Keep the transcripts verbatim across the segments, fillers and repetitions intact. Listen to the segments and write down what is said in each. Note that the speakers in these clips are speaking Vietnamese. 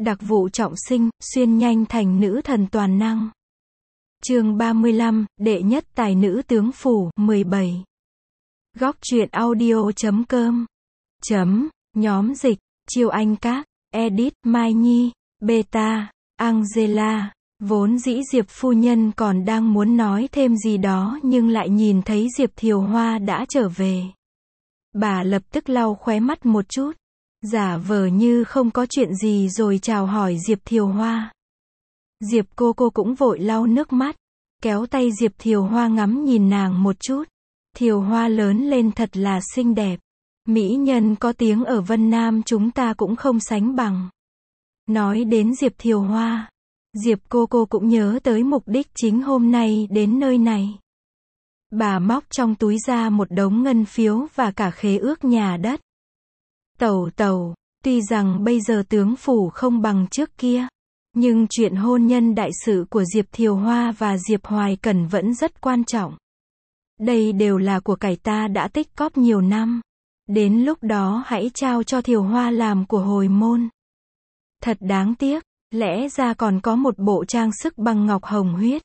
Đặc vụ trọng sinh, xuyên nhanh thành nữ thần toàn năng. Chương ba mươi lăm, đệ nhất tài nữ tướng phủ, mười bảy. Góc truyện audio chấm com. Chấm, nhóm dịch, Chiêu Anh Các, edit, Mai Nhi, beta, Angela. Vốn dĩ Diệp phu nhân còn đang muốn nói thêm gì đó nhưng lại nhìn thấy Diệp Thiều Hoa đã trở về. Bà lập tức lau khóe mắt một chút, giả vờ như không có chuyện gì rồi chào hỏi Diệp Thiều Hoa. Diệp cô cô cũng vội lau nước mắt, kéo tay Diệp Thiều Hoa ngắm nhìn nàng một chút. Thiều Hoa lớn lên thật là xinh đẹp. Mỹ nhân có tiếng ở Vân Nam chúng ta cũng không sánh bằng. Nói đến Diệp Thiều Hoa, Diệp cô cô cũng nhớ tới mục đích chính hôm nay đến nơi này. Bà móc trong túi ra một đống ngân phiếu và cả khế ước nhà đất. Tẩu tẩu, tuy rằng bây giờ tướng phủ không bằng trước kia, nhưng chuyện hôn nhân đại sự của Diệp Thiều Hoa và Diệp Hoài Cẩn vẫn rất quan trọng. Đây đều là của cải ta đã tích cóp nhiều năm. Đến lúc đó hãy trao cho Thiều Hoa làm của hồi môn. Thật đáng tiếc, lẽ ra còn có một bộ trang sức bằng ngọc hồng huyết.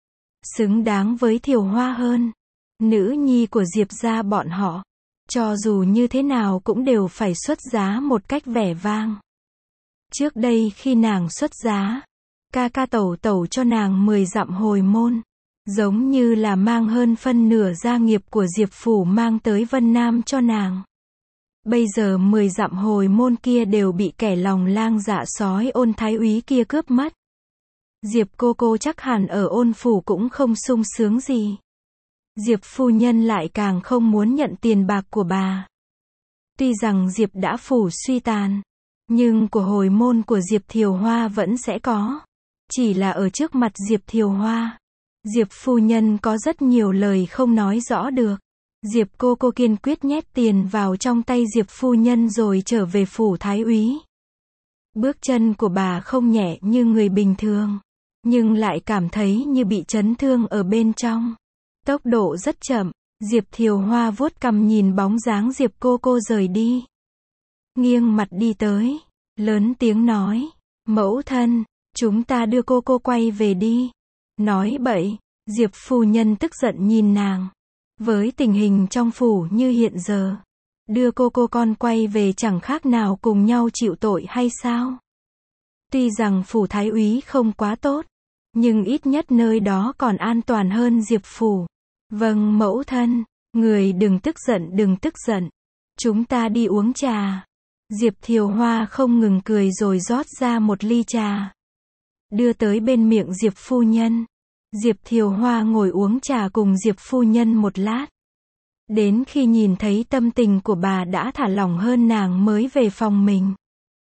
Xứng đáng với Thiều Hoa hơn. Nữ nhi của Diệp gia bọn họ, cho dù như thế nào cũng đều phải xuất giá một cách vẻ vang. Trước đây khi nàng xuất giá, ca ca tẩu tẩu cho nàng mười dặm hồi môn, giống như là mang hơn phân nửa gia nghiệp của Diệp phủ mang tới Vân Nam cho nàng. Bây giờ mười dặm hồi môn kia đều bị kẻ lòng lang dạ sói Ôn thái úy kia cướp mất. Diệp cô cô chắc hẳn ở Ôn phủ cũng không sung sướng gì. Diệp phu nhân lại càng không muốn nhận tiền bạc của bà. Tuy rằng Diệp đã phủ suy tàn, nhưng của hồi môn của Diệp Thiều Hoa vẫn sẽ có. Chỉ là ở trước mặt Diệp Thiều Hoa, Diệp phu nhân có rất nhiều lời không nói rõ được. Diệp cô cô kiên quyết nhét tiền vào trong tay Diệp phu nhân rồi trở về phủ thái úy. Bước chân của bà không nhẹ như người bình thường, nhưng lại cảm thấy như bị chấn thương ở bên trong. Tốc độ rất chậm, Diệp Thiều Hoa vuốt cằm nhìn bóng dáng Diệp cô cô rời đi. Nghiêng mặt đi tới, lớn tiếng nói, mẫu thân, chúng ta đưa cô cô quay về đi. Nói bậy, Diệp phu nhân tức giận nhìn nàng. Với tình hình trong phủ như hiện giờ, đưa cô cô con quay về chẳng khác nào cùng nhau chịu tội hay sao? Tuy rằng phủ thái úy không quá tốt, nhưng ít nhất nơi đó còn an toàn hơn Diệp phủ. Vâng mẫu thân, người đừng tức giận đừng tức giận. Chúng ta đi uống trà. Diệp Thiều Hoa không ngừng cười rồi rót ra một ly trà, đưa tới bên miệng Diệp phu nhân. Diệp Thiều Hoa ngồi uống trà cùng Diệp phu nhân một lát. Đến khi nhìn thấy tâm tình của bà đã thả lỏng hơn nàng mới về phòng mình.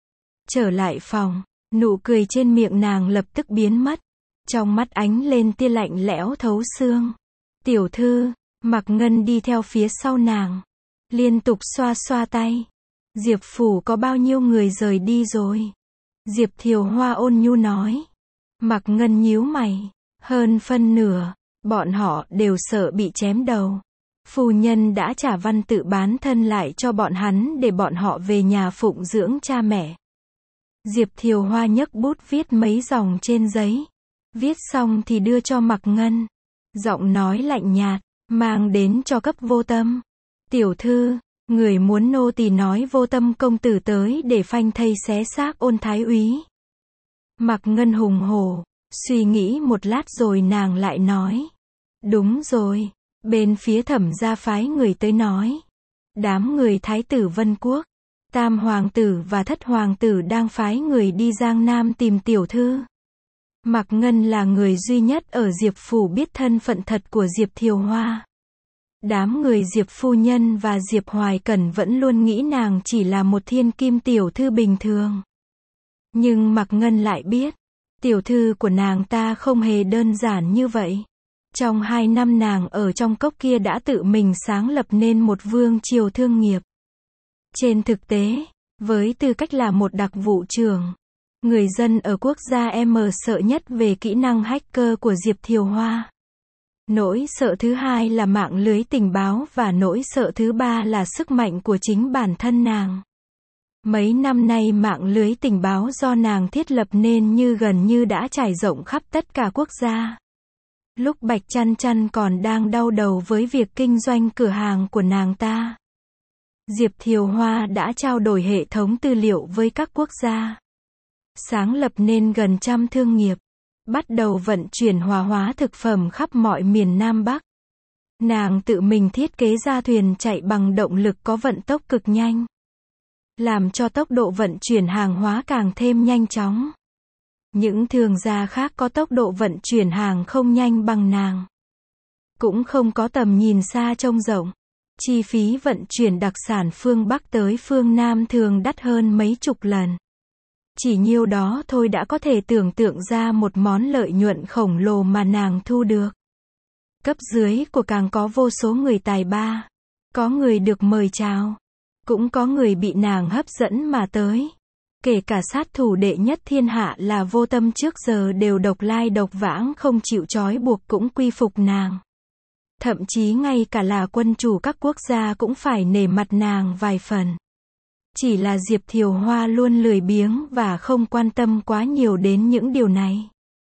Trở lại phòng, nụ cười trên miệng nàng lập tức biến mất. Trong mắt ánh lên tia lạnh lẽo thấu xương. Tiểu thư, Mạc Ngân đi theo phía sau nàng, liên tục xoa xoa tay. Diệp phủ có bao nhiêu người rời đi rồi? Diệp Thiều Hoa ôn nhu nói. Mạc Ngân nhíu mày. Hơn phân nửa, bọn họ đều sợ bị chém đầu. Phu nhân đã trả văn tự bán thân lại cho bọn hắn để bọn họ về nhà phụng dưỡng cha mẹ. Diệp Thiều Hoa nhấc bút viết mấy dòng trên giấy. Viết xong thì đưa cho Mạc Ngân. Giọng nói lạnh nhạt, mang đến cho cấp Vô Tâm. Tiểu thư, người muốn nô tỳ nói Vô Tâm công tử tới để phanh thây xé xác Ôn thái úy. Mạc Ngân hùng hổ, suy nghĩ một lát rồi nàng lại nói. Đúng rồi, bên phía Thẩm gia phái người tới nói. Đám người thái tử Vân Quốc, tam hoàng tử và thất hoàng tử đang phái người đi Giang Nam tìm tiểu thư. Mạc Ngân là người duy nhất ở Diệp phủ biết thân phận thật của Diệp Thiều Hoa. Đám người Diệp phu nhân và Diệp Hoài Cẩn vẫn luôn nghĩ nàng chỉ là một thiên kim tiểu thư bình thường. Nhưng Mạc Ngân lại biết, tiểu thư của nàng ta không hề đơn giản như vậy. Trong hai năm nàng ở trong cốc kia đã tự mình sáng lập nên một vương triều thương nghiệp. Trên thực tế, với tư cách là một đặc vụ trưởng, người dân ở quốc gia M sợ nhất về kỹ năng hacker của Diệp Thiều Hoa. Nỗi sợ thứ hai là mạng lưới tình báo và nỗi sợ thứ ba là sức mạnh của chính bản thân nàng. Mấy năm nay mạng lưới tình báo do nàng thiết lập nên như gần như đã trải rộng khắp tất cả quốc gia. Lúc Bạch Chăn Chăn còn đang đau đầu với việc kinh doanh cửa hàng của nàng ta, Diệp Thiều Hoa đã trao đổi hệ thống tư liệu với các quốc gia, sáng lập nên gần trăm thương nghiệp, bắt đầu vận chuyển hòa hóa thực phẩm khắp mọi miền Nam Bắc. Nàng tự mình thiết kế ra thuyền chạy bằng động lực có vận tốc cực nhanh, làm cho tốc độ vận chuyển hàng hóa càng thêm nhanh chóng. Những thương gia khác có tốc độ vận chuyển hàng không nhanh bằng nàng, cũng không có tầm nhìn xa trông rộng. Chi phí vận chuyển đặc sản phương Bắc tới phương Nam thường đắt hơn mấy chục lần. Chỉ nhiêu đó thôi đã có thể tưởng tượng ra một món lợi nhuận khổng lồ mà nàng thu được. Cấp dưới của càng có vô số người tài ba. Có người được mời chào, cũng có người bị nàng hấp dẫn mà tới. Kể cả sát thủ đệ nhất thiên hạ là Vô Tâm trước giờ đều độc lai độc vãng không chịu trói buộc cũng quy phục nàng. Thậm chí ngay cả là quân chủ các quốc gia cũng phải nể mặt nàng vài phần. Chỉ là Diệp Thiều Hoa luôn lười biếng và không quan tâm quá nhiều đến những điều này.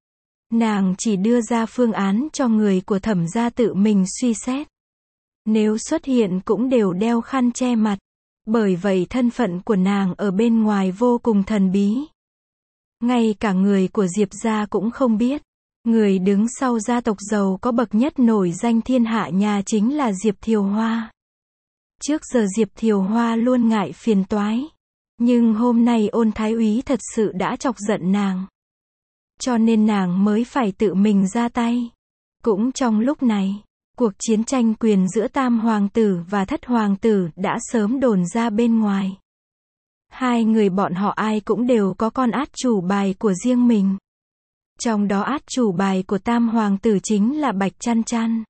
Nàng chỉ đưa ra phương án cho người của Thẩm gia tự mình suy xét. Nếu xuất hiện cũng đều đeo khăn che mặt. Bởi vậy thân phận của nàng ở bên ngoài vô cùng thần bí. Ngay cả người của Diệp gia cũng không biết. Người đứng sau gia tộc giàu có bậc nhất nổi danh thiên hạ nhà chính là Diệp Thiều Hoa. Trước giờ Diệp Thiều Hoa luôn ngại phiền toái. Nhưng hôm nay Ôn Thái Úy thật sự đã chọc giận nàng. Cho nên nàng mới phải tự mình ra tay. Cũng trong lúc này, cuộc chiến tranh quyền giữa Tam Hoàng tử và Thất Hoàng tử đã sớm đồn ra bên ngoài. Hai người bọn họ ai cũng đều có con át chủ bài của riêng mình. Trong đó át chủ bài của Tam Hoàng tử chính là Bạch Chăn Chăn.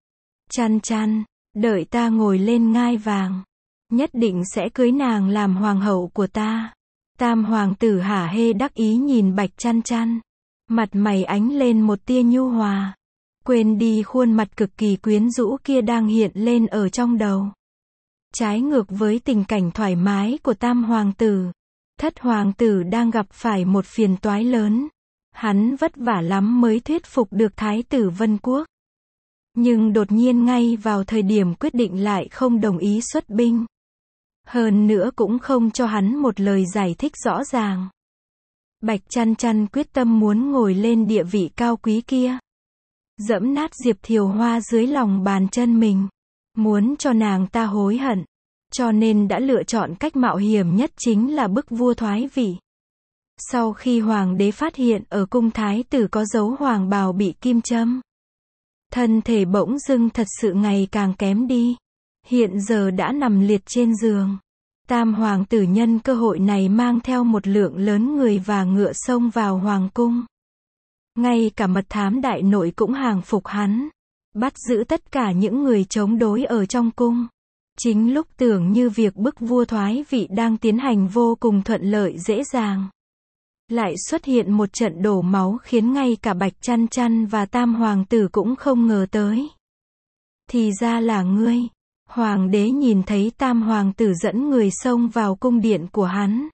Chăn Chăn, đợi ta ngồi lên ngai vàng, nhất định sẽ cưới nàng làm hoàng hậu của ta. Tam Hoàng tử hả hê đắc ý nhìn Bạch Chăn Chăn. Mặt mày ánh lên một tia nhu hòa. Quên đi khuôn mặt cực kỳ quyến rũ kia đang hiện lên ở trong đầu. Trái ngược với tình cảnh thoải mái của Tam Hoàng tử, Thất Hoàng tử đang gặp phải một phiền toái lớn. Hắn vất vả lắm mới thuyết phục được Thái tử Vân Quốc. Nhưng đột nhiên ngay vào thời điểm quyết định lại không đồng ý xuất binh. Hơn nữa cũng không cho hắn một lời giải thích rõ ràng. Bạch Chăn Chăn quyết tâm muốn ngồi lên địa vị cao quý kia. Dẫm nát Diệp Thiều Hoa dưới lòng bàn chân mình. Muốn cho nàng ta hối hận. Cho nên đã lựa chọn cách mạo hiểm nhất chính là bức vua thoái vị. Sau khi hoàng đế phát hiện ở cung thái tử có dấu hoàng bào bị kim châm, thân thể bỗng dưng thật sự ngày càng kém đi. Hiện giờ đã nằm liệt trên giường. Tam Hoàng tử nhân cơ hội này mang theo một lượng lớn người và ngựa xông vào hoàng cung. Ngay cả mật thám đại nội cũng hàng phục hắn, bắt giữ tất cả những người chống đối ở trong cung. Chính lúc tưởng như việc bức vua thoái vị đang tiến hành vô cùng thuận lợi dễ dàng, lại xuất hiện một trận đổ máu khiến ngay cả Bạch Chăn Chăn và Tam Hoàng tử cũng không ngờ tới. Thì ra là ngươi. Hoàng đế nhìn thấy Tam Hoàng tử dẫn người xông vào cung điện của hắn.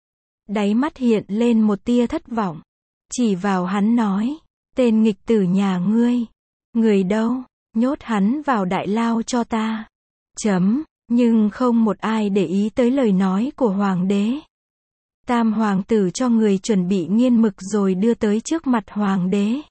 Đáy mắt hiện lên một tia thất vọng. Chỉ vào hắn nói, tên nghịch tử nhà ngươi. Người đâu, nhốt hắn vào đại lao cho ta. Chấm, nhưng không một ai để ý tới lời nói của Hoàng đế. Tam Hoàng tử cho người chuẩn bị nghiên mực rồi đưa tới trước mặt Hoàng đế.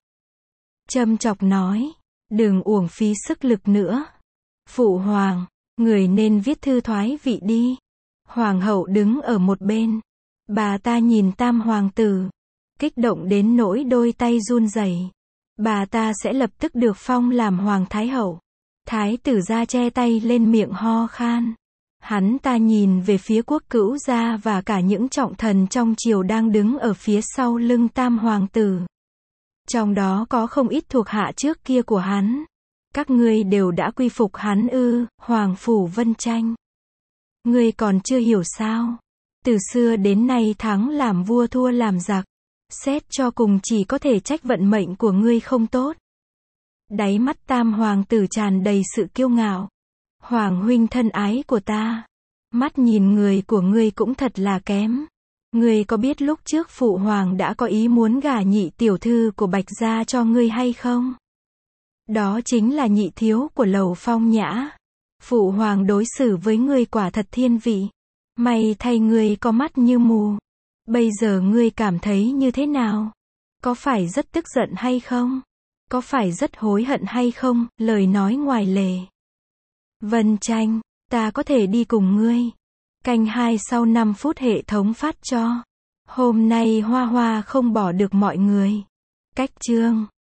Châm chọc nói, đừng uổng phí sức lực nữa. Phụ hoàng, người nên viết thư thoái vị đi. Hoàng hậu đứng ở một bên. Bà ta nhìn Tam Hoàng tử, kích động đến nỗi đôi tay run rẩy. Bà ta sẽ lập tức được phong làm Hoàng Thái hậu. Thái tử ra che tay lên miệng ho khan. Hắn ta nhìn về phía Quốc Cữu gia và cả những trọng thần trong triều đang đứng ở phía sau lưng Tam Hoàng tử. Trong đó có không ít thuộc hạ trước kia của hắn. Các ngươi đều đã quy phục hắn ư? Hoàng phủ Vân Tranh. Ngươi còn chưa hiểu sao? Từ xưa đến nay thắng làm vua thua làm giặc. Xét cho cùng chỉ có thể trách vận mệnh của ngươi không tốt. Đáy mắt Tam Hoàng tử tràn đầy sự kiêu ngạo. Hoàng huynh thân ái của ta. Mắt nhìn người của ngươi cũng thật là kém. Ngươi có biết lúc trước phụ hoàng đã có ý muốn gả nhị tiểu thư của Bạch gia cho ngươi hay không? Đó chính là nhị thiếu của Lầu Phong Nhã. Phụ hoàng đối xử với ngươi quả thật thiên vị. May thay ngươi có mắt như mù. Bây giờ ngươi cảm thấy như thế nào? Có phải rất tức giận hay không? Có phải rất hối hận hay không? Lời nói ngoài lề. Vân Tranh, ta có thể đi cùng ngươi. Canh hai sau năm phút hệ thống phát cho. Hôm nay Hoa Hoa không bỏ được mọi người. Cách chương